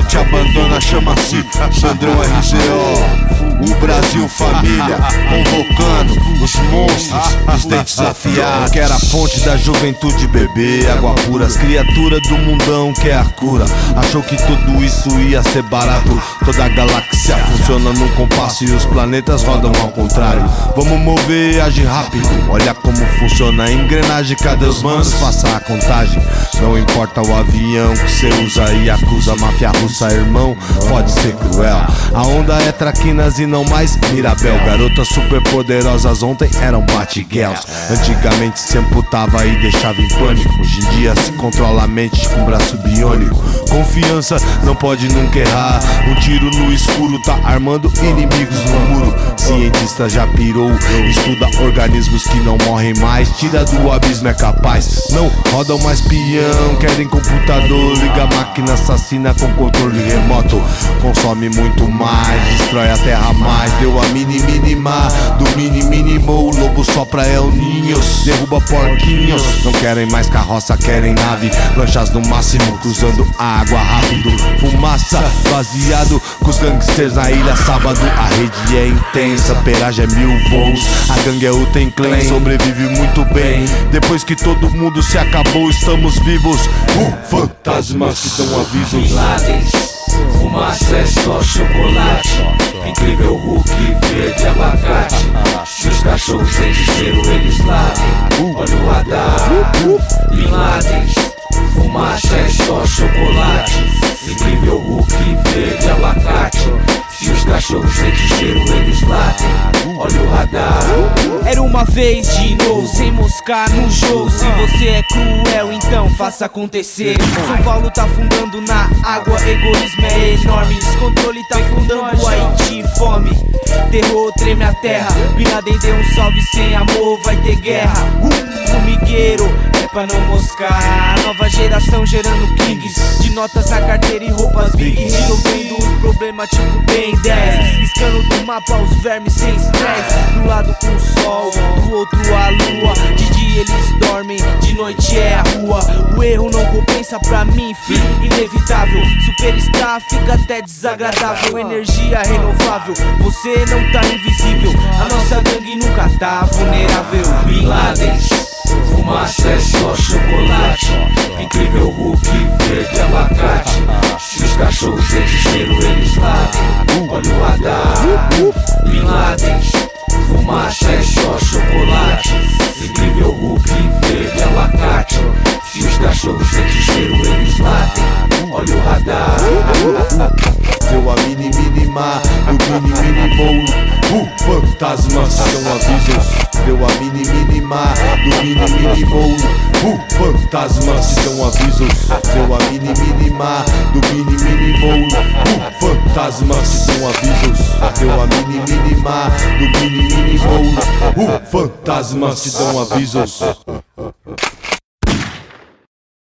te abandona, chama-se Sandrão RZO. O Brasil família, convocando os monstros, os dentes afiados. Que era a fonte da juventude, bebê, água pura. As criaturas do mundão que é a cura. Achou que tudo isso ia ser barato. Toda a galáxia funciona num compasso e os planetas rodam ao contrário. Vamos mover, agir rápido. Olha como funciona a engrenagem. Cadê os manos? Faça a contagem. Não importa o avião que cê usa e acusa. Máfia russa, irmão, pode ser cruel. A onda é traquinas e não mais Mirabel. Garotas super poderosas ontem eram Batgirls. Antigamente se amputava e deixava em pânico. Hoje em dia se controla a mente com braço biônico. Confiança não pode nunca errar. Um tiro no escuro tá armando inimigos no muro. Cientista já pirou, estuda organismos que não morrem mais. Tira do abismo é capaz. Não rodam mais peão, querem computador. Liga a máquina assassina com controle remoto. Consome muito mais, destrói a terra mais. Deu a mínima, do mínimo. O lobo sopra El Ninhos, derruba porquinhos. Não querem mais carroça, querem nave. Lanchas no máximo, cruzando a água rápido. Fumaça, baseado com os gangsters na ilha. Sábado a rede é intensa, peragem é 1000 voos. A gangue é o Ten Clan, sobrevive muito bem. Depois que todo mundo se acabou, estamos vivos. Fantasmas que dão avisos. Fumaça é só chocolate. Incrível Hulk, verde abacate. Se os cachorros sentem cheiro, eles latem. Olha o radar. Bin Laden. Fumaça é só chocolate. Incrível Hulk, verde abacate. Se os cachorros sentem cheiro, eles latem. Olha o radar. Era uma vez de novo, sem moscar no jogo. Se você é cruel, então faça acontecer. São Paulo tá afundando na água, egoísmo é enorme. Descontrole tá afundando o Haiti, fome. Terror treme a terra. Bin Laden deu um salve, sem amor vai ter guerra. Formigueiro é pra não moscar. Nova geração gerando kings, de notas na carteira e roupas big. Resolvendo os problemas tipo Ben 10. Riscando do mapa os vermes sem estresse. Do lado o sol, do outro a lua. De dia eles dormem, de noite é a rua. O erro não compensa pra mim, filho, inevitável. Superstar fica até desagradável. Energia renovável, você não tá invisível. A nossa gangue nunca tá vulnerável. Bin Laden. Fumaça é só chocolate. Incrível Hulk, verde abacate. Se os cachorros sentem cheiro, eles latem. Olha o radar. Bin Laden. Fumaça é só chocolate. Incrível Hulk, verde abacate. Se os cachorros sentem cheiro, eles latem. Olha o radar. Deu a mínima, do mínimo. Fantasmas dão avisos. Deu a mínima, do mínimo. Fantasmas que dão avisos. Deu a mínima, do mínimo. Fantasmas que dão avisos. Deu a mínima, do mínimo. Fantasmas que dão avisos.